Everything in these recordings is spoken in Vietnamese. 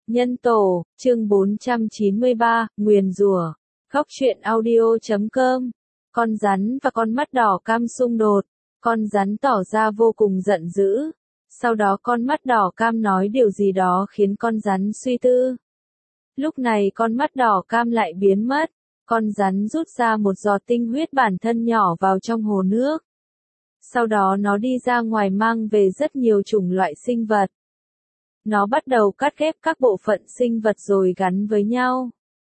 Nhân tổ, chương 493, nguyền rủa. Góc truyện audio.com. Con rắn và con mắt đỏ cam xung đột. Con rắn tỏ ra vô cùng giận dữ. Sau đó con mắt đỏ cam nói điều gì đó khiến con rắn suy tư. Lúc này con mắt đỏ cam lại biến mất. Con rắn rút ra một giọt tinh huyết bản thân nhỏ vào trong hồ nước. Sau đó nó đi ra ngoài mang về rất nhiều chủng loại sinh vật. Nó bắt đầu cắt ghép các bộ phận sinh vật rồi gắn với nhau.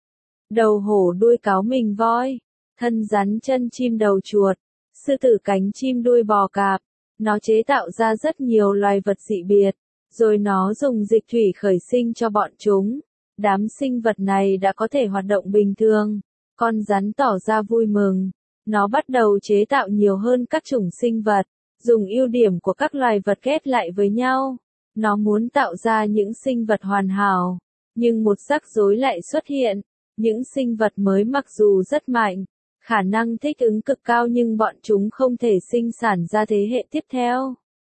Đầu hổ đuôi cáo mình voi, thân rắn chân chim đầu chuột, sư tử cánh chim đuôi bò cạp. Nó chế tạo ra rất nhiều loài vật dị biệt, rồi nó dùng dịch thủy khởi sinh cho bọn chúng. Đám sinh vật này đã có thể hoạt động bình thường. Con rắn tỏ ra vui mừng. Nó bắt đầu chế tạo nhiều hơn các chủng sinh vật, dùng ưu điểm của các loài vật ghép lại với nhau. Nó muốn tạo ra những sinh vật hoàn hảo, nhưng một rắc rối lại xuất hiện. Những sinh vật mới mặc dù rất mạnh, khả năng thích ứng cực cao nhưng bọn chúng không thể sinh sản ra thế hệ tiếp theo.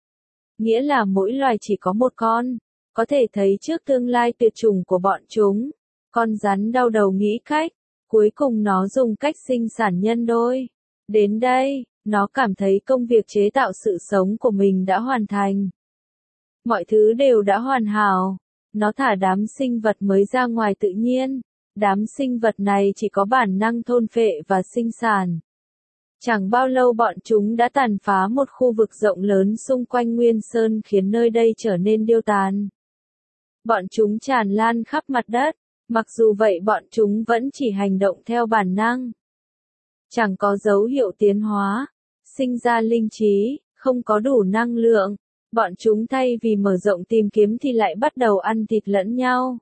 Nghĩa là mỗi loài chỉ có một con, có thể thấy trước tương lai tuyệt chủng của bọn chúng. Con rắn đau đầu nghĩ cách, cuối cùng nó dùng cách sinh sản nhân đôi. Đến đây, nó cảm thấy công việc chế tạo sự sống của mình đã hoàn thành. Mọi thứ đều đã hoàn hảo. Nó thả đám sinh vật mới ra ngoài tự nhiên. Đám sinh vật này chỉ có bản năng thôn phệ và sinh sản. Chẳng bao lâu bọn chúng đã tàn phá một khu vực rộng lớn xung quanh Nguyên Sơn khiến nơi đây trở nên điêu tàn. Bọn chúng tràn lan khắp mặt đất, mặc dù vậy bọn chúng vẫn chỉ hành động theo bản năng. Chẳng có dấu hiệu tiến hóa, sinh ra linh trí, không có đủ năng lượng. Bọn chúng thay vì mở rộng tìm kiếm thì lại bắt đầu ăn thịt lẫn nhau.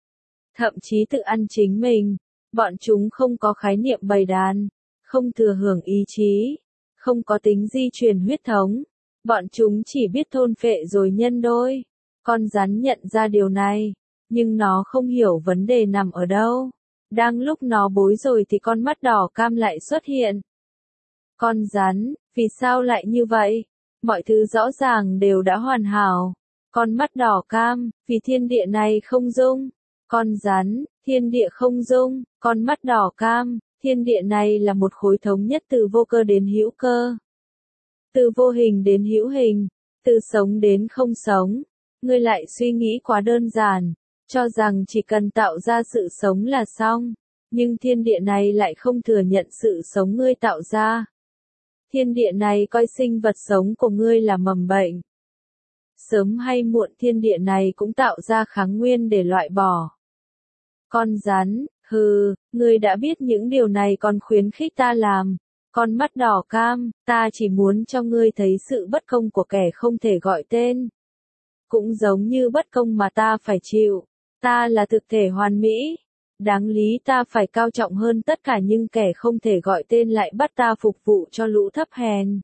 Thậm chí tự ăn chính mình. Bọn chúng không có khái niệm bầy đàn, không thừa hưởng ý chí, không có tính di truyền huyết thống. Bọn chúng chỉ biết thôn phệ rồi nhân đôi. Con rắn nhận ra điều này, nhưng nó không hiểu vấn đề nằm ở đâu. Đang lúc nó bối rối thì con mắt đỏ cam lại xuất hiện. Con rắn, vì sao lại như vậy? Mọi thứ rõ ràng đều đã hoàn hảo. Con mắt đỏ cam, vì thiên địa này không dung. Con rắn, thiên địa không dung. Con mắt đỏ cam, thiên địa này là một khối thống nhất từ vô cơ đến hữu cơ. Từ vô hình đến hữu hình. Từ sống đến không sống. Ngươi lại suy nghĩ quá đơn giản, cho rằng chỉ cần tạo ra sự sống là xong. Nhưng thiên địa này lại không thừa nhận sự sống ngươi tạo ra. Thiên địa này coi sinh vật sống của ngươi là mầm bệnh. Sớm hay muộn thiên địa này cũng tạo ra kháng nguyên để loại bỏ. Con rắn, hừ, ngươi đã biết những điều này còn khuyến khích ta làm. Con mắt đỏ cam, ta chỉ muốn cho ngươi thấy sự bất công của kẻ không thể gọi tên. Cũng giống như bất công mà ta phải chịu. Ta là thực thể hoàn mỹ. Đáng lý ta phải cao trọng hơn tất cả nhưng kẻ không thể gọi tên lại bắt ta phục vụ cho lũ thấp hèn.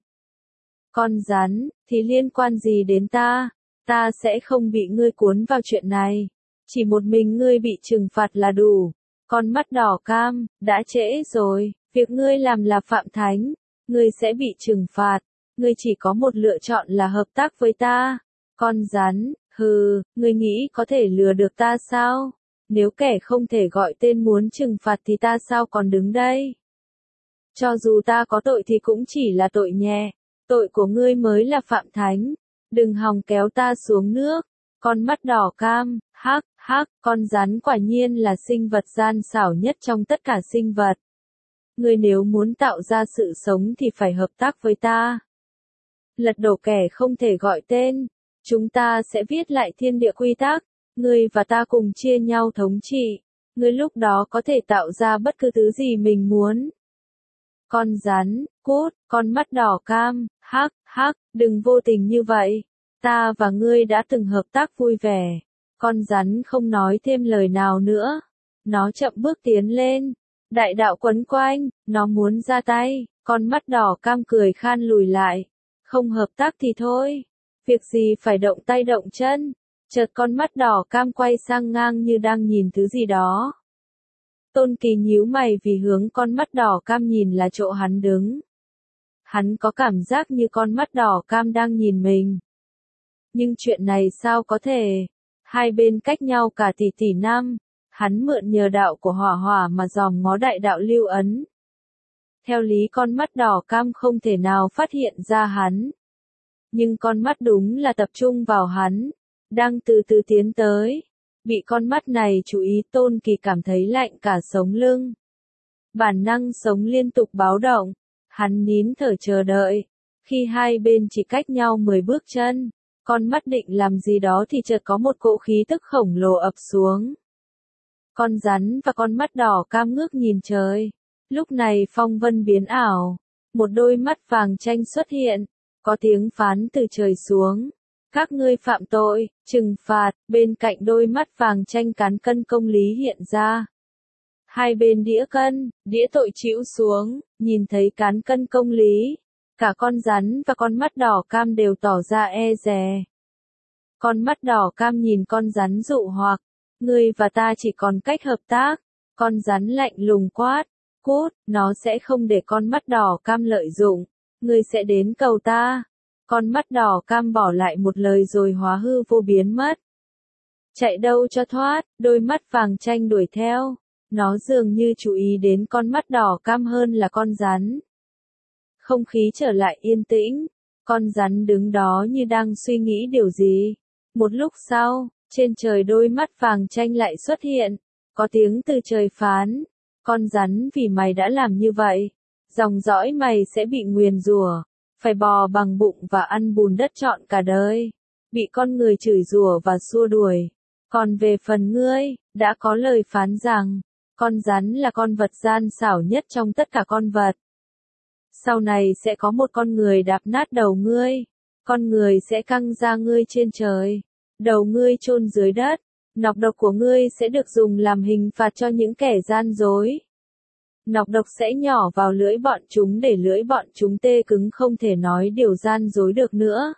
Con rắn, thì liên quan gì đến ta? Ta sẽ không bị ngươi cuốn vào chuyện này. Chỉ một mình ngươi bị trừng phạt là đủ. Con mắt đỏ cam, đã trễ rồi. Việc ngươi làm là phạm thánh. Ngươi sẽ bị trừng phạt. Ngươi chỉ có một lựa chọn là hợp tác với ta. Con rắn, hừ, ngươi nghĩ có thể lừa được ta sao? Nếu kẻ không thể gọi tên muốn trừng phạt thì ta sao còn đứng đây? Cho dù ta có tội thì cũng chỉ là tội nhẹ. Tội của ngươi mới là phạm thánh. Đừng hòng kéo ta xuống nước. Con mắt đỏ cam, hắc, con rắn quả nhiên là sinh vật gian xảo nhất trong tất cả sinh vật. Ngươi nếu muốn tạo ra sự sống thì phải hợp tác với ta. Lật đổ kẻ không thể gọi tên. Chúng ta sẽ viết lại thiên địa quy tắc. Ngươi và ta cùng chia nhau thống trị. Ngươi lúc đó có thể tạo ra bất cứ thứ gì mình muốn. Con rắn, cút, con mắt đỏ cam, hắc, đừng vô tình như vậy. Ta và ngươi đã từng hợp tác vui vẻ. Con rắn không nói thêm lời nào nữa. Nó chậm bước tiến lên. Đại đạo quấn quanh, nó muốn ra tay. Con mắt đỏ cam cười khan lùi lại. Không hợp tác thì thôi. Việc gì phải động tay động chân. Chợt con mắt đỏ cam quay sang ngang như đang nhìn thứ gì đó. Tôn Kỳ nhíu mày vì hướng con mắt đỏ cam nhìn là chỗ hắn đứng. Hắn có cảm giác như con mắt đỏ cam đang nhìn mình. Nhưng chuyện này sao có thể? Hai bên cách nhau cả tỷ năm, hắn mượn nhờ đạo của hỏa hỏa mà dòm ngó đại đạo lưu ấn. Theo lý con mắt đỏ cam không thể nào phát hiện ra hắn. Nhưng con mắt đúng là tập trung vào hắn, đang từ từ tiến tới. Bị con mắt này chú ý Tôn Kỳ cảm thấy lạnh cả sống lưng. Bản năng sống liên tục báo động, hắn nín thở chờ đợi. Khi hai bên chỉ cách nhau 10 bước chân, con mắt định làm gì đó thì chợt có một cỗ khí tức khổng lồ ập xuống. Con rắn và con mắt đỏ cam ngước nhìn trời. Lúc này phong vân biến ảo, một đôi mắt vàng chanh xuất hiện, có tiếng phán từ trời xuống. Các ngươi phạm tội, trừng phạt, bên cạnh đôi mắt vàng chanh cán cân công lý hiện ra. Hai bên đĩa cân, đĩa tội chịu xuống, nhìn thấy cán cân công lý. Cả con rắn và con mắt đỏ cam đều tỏ ra e dè. Con mắt đỏ cam nhìn con rắn dụ hoặc, ngươi và ta chỉ còn cách hợp tác. Con rắn lạnh lùng quát, cút, nó sẽ không để con mắt đỏ cam lợi dụng. Ngươi sẽ đến cầu ta. Con mắt đỏ cam bỏ lại một lời rồi hóa hư vô biến mất. Chạy đâu cho thoát, đôi mắt vàng chanh đuổi theo. Nó dường như chú ý đến con mắt đỏ cam hơn là con rắn. Không khí trở lại yên tĩnh. Con rắn đứng đó như đang suy nghĩ điều gì. Một lúc sau, trên trời đôi mắt vàng chanh lại xuất hiện. Có tiếng từ trời phán. Con rắn vì mày đã làm như vậy, dòng dõi mày sẽ bị nguyền rủa, phải bò bằng bụng và ăn bùn đất trọn cả đời, bị con người chửi rủa và xua đuổi. Còn về phần ngươi, đã có lời phán rằng, con rắn là con vật gian xảo nhất trong tất cả con vật. Sau này sẽ có một con người đạp nát đầu ngươi, con người sẽ căng ra ngươi trên trời, đầu ngươi chôn dưới đất. Nọc độc của ngươi sẽ được dùng làm hình phạt cho những kẻ gian dối. Nọc độc sẽ nhỏ vào lưỡi bọn chúng để lưỡi bọn chúng tê cứng không thể nói điều gian dối được nữa.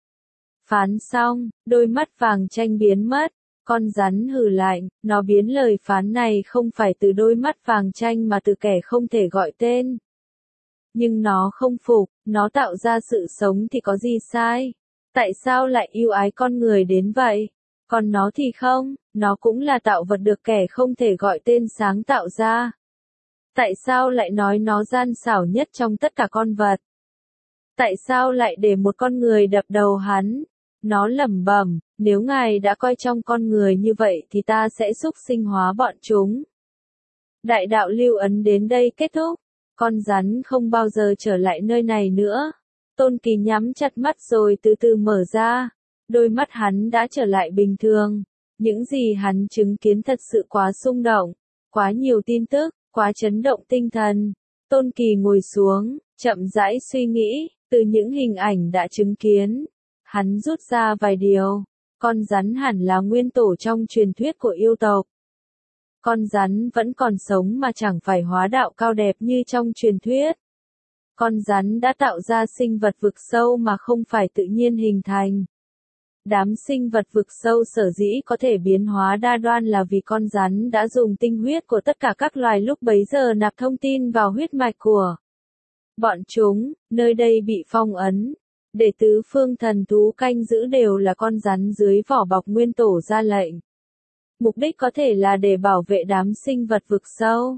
Phán xong, đôi mắt vàng chanh biến mất. Con rắn hừ lạnh, nó biến lời phán này không phải từ đôi mắt vàng chanh mà từ kẻ không thể gọi tên. Nhưng nó không phục, nó tạo ra sự sống thì có gì sai? Tại sao lại yêu ái con người đến vậy? Còn nó thì không, nó cũng là tạo vật được kẻ không thể gọi tên sáng tạo ra. Tại sao lại nói nó gian xảo nhất trong tất cả con vật? Tại sao lại để một con người đập đầu hắn? Nó lẩm bẩm, nếu ngài đã coi trong con người như vậy thì ta sẽ xúc sinh hóa bọn chúng. Đại đạo lưu ấn đến đây kết thúc. Con rắn không bao giờ trở lại nơi này nữa. Tôn Kỳ nhắm chặt mắt rồi từ từ mở ra. Đôi mắt hắn đã trở lại bình thường. Những gì hắn chứng kiến thật sự quá xung động, quá nhiều tin tức, quá chấn động tinh thần. Tôn Kỳ ngồi xuống, chậm rãi suy nghĩ, từ những hình ảnh đã chứng kiến. Hắn rút ra vài điều. Con rắn hẳn là nguyên tổ trong truyền thuyết của yêu tộc. Con rắn vẫn còn sống mà chẳng phải hóa đạo cao đẹp như trong truyền thuyết. Con rắn đã tạo ra sinh vật vực sâu mà không phải tự nhiên hình thành. Đám sinh vật vực sâu sở dĩ có thể biến hóa đa đoan là vì con rắn đã dùng tinh huyết của tất cả các loài lúc bấy giờ nạp thông tin vào huyết mạch của bọn chúng, nơi đây bị phong ấn. Để tứ phương thần thú canh giữ đều là con rắn dưới vỏ bọc nguyên tổ ra lệnh. Mục đích có thể là để bảo vệ đám sinh vật vực sâu.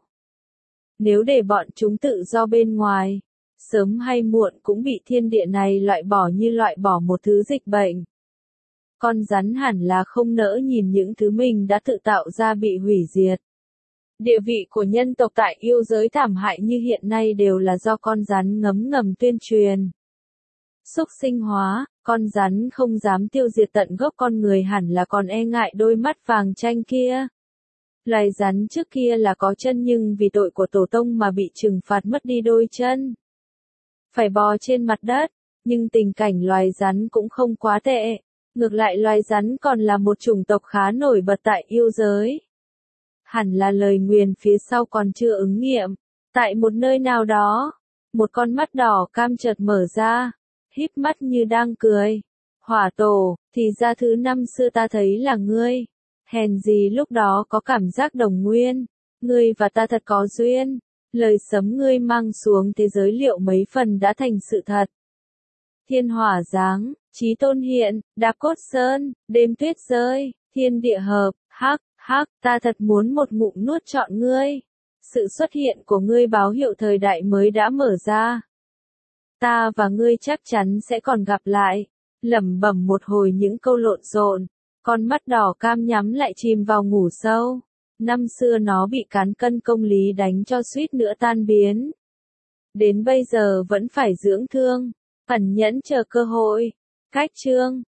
Nếu để bọn chúng tự do bên ngoài, sớm hay muộn cũng bị thiên địa này loại bỏ như loại bỏ một thứ dịch bệnh. Con rắn hẳn là không nỡ nhìn những thứ mình đã tự tạo ra bị hủy diệt. Địa vị của nhân tộc tại yêu giới thảm hại như hiện nay đều là do con rắn ngấm ngầm tuyên truyền. Xúc sinh hóa, con rắn không dám tiêu diệt tận gốc con người hẳn là còn e ngại đôi mắt vàng chanh kia. Loài rắn trước kia là có chân nhưng vì tội của tổ tông mà bị trừng phạt mất đi đôi chân. Phải bò trên mặt đất, nhưng tình cảnh loài rắn cũng không quá tệ. Ngược lại loài rắn còn là một chủng tộc khá nổi bật tại yêu giới. Hẳn là lời nguyền phía sau còn chưa ứng nghiệm. Tại một nơi nào đó, một con mắt đỏ cam chợt mở ra, híp mắt như đang cười. Hỏa tổ, thì ra thứ năm xưa ta thấy là ngươi. Hèn gì lúc đó có cảm giác đồng nguyên. Ngươi và ta thật có duyên. Lời sấm ngươi mang xuống thế giới liệu mấy phần đã thành sự thật. Thiên hỏa giáng, chí tôn hiện, đạp cốt sơn, đêm tuyết rơi, Thiên địa hợp, hắc, hắc, ta thật muốn một ngụm nuốt trọn ngươi. Sự xuất hiện của ngươi báo hiệu thời đại mới đã mở ra. Ta và ngươi chắc chắn sẽ còn gặp lại. Lẩm bẩm một hồi những câu lộn xộn, con mắt đỏ cam nhắm lại chìm vào ngủ sâu. Năm xưa nó bị cán cân công lý đánh cho suýt nữa tan biến. Đến bây giờ vẫn phải dưỡng thương, ẩn nhẫn chờ cơ hội. Cách chương